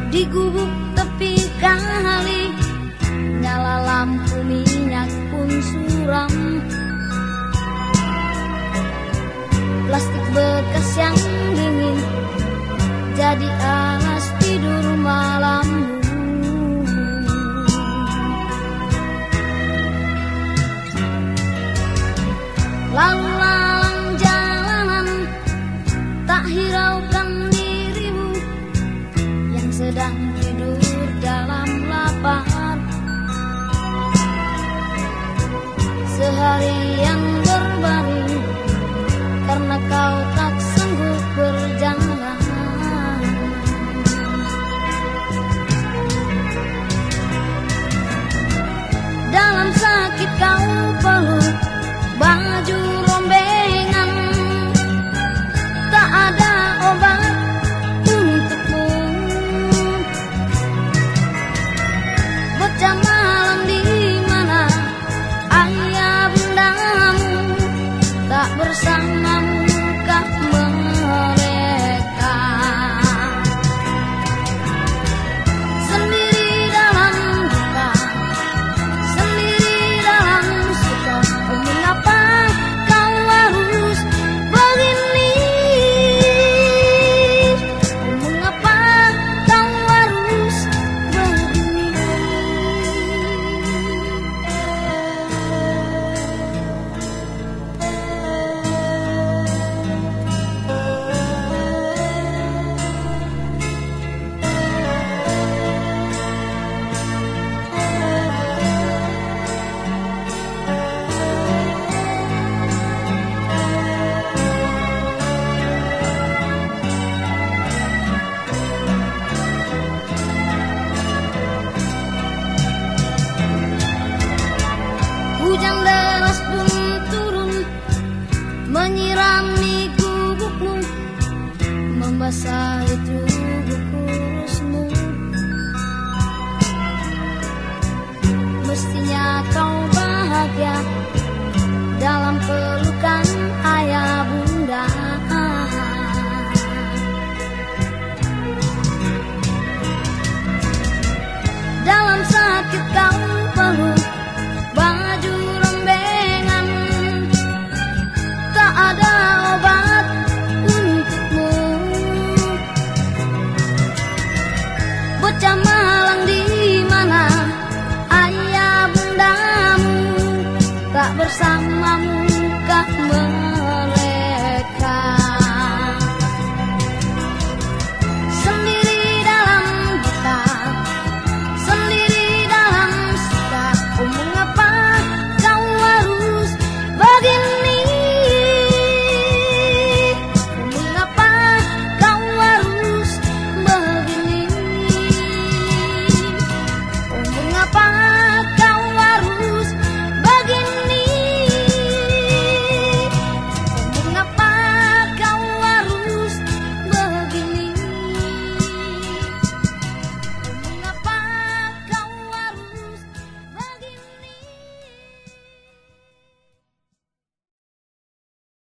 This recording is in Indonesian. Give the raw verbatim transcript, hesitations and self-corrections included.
Di gubuk tepi kali, nyala lampu minyak pun suram. Plastik bekas yang dingin jadi alas tidur malammu. Lalu lalang jalanan, tak hiraukan dirimu yang sedang tidur dalam lapar. Seharian berbaring karena kau tak sanggup berjalan. Dalam sakit kau peluk baju rombengan, tak ada obat untukmu. Bocah malam di mana ayah bundamu, tak bersamamu kah mereka? Sendiri dalam duka, sendiri dalam suka. Oh, mengapa kau harus begini? Oh, mengapa kau harus begini? Hujan deras pun turun menyirami gubukmu, membasahi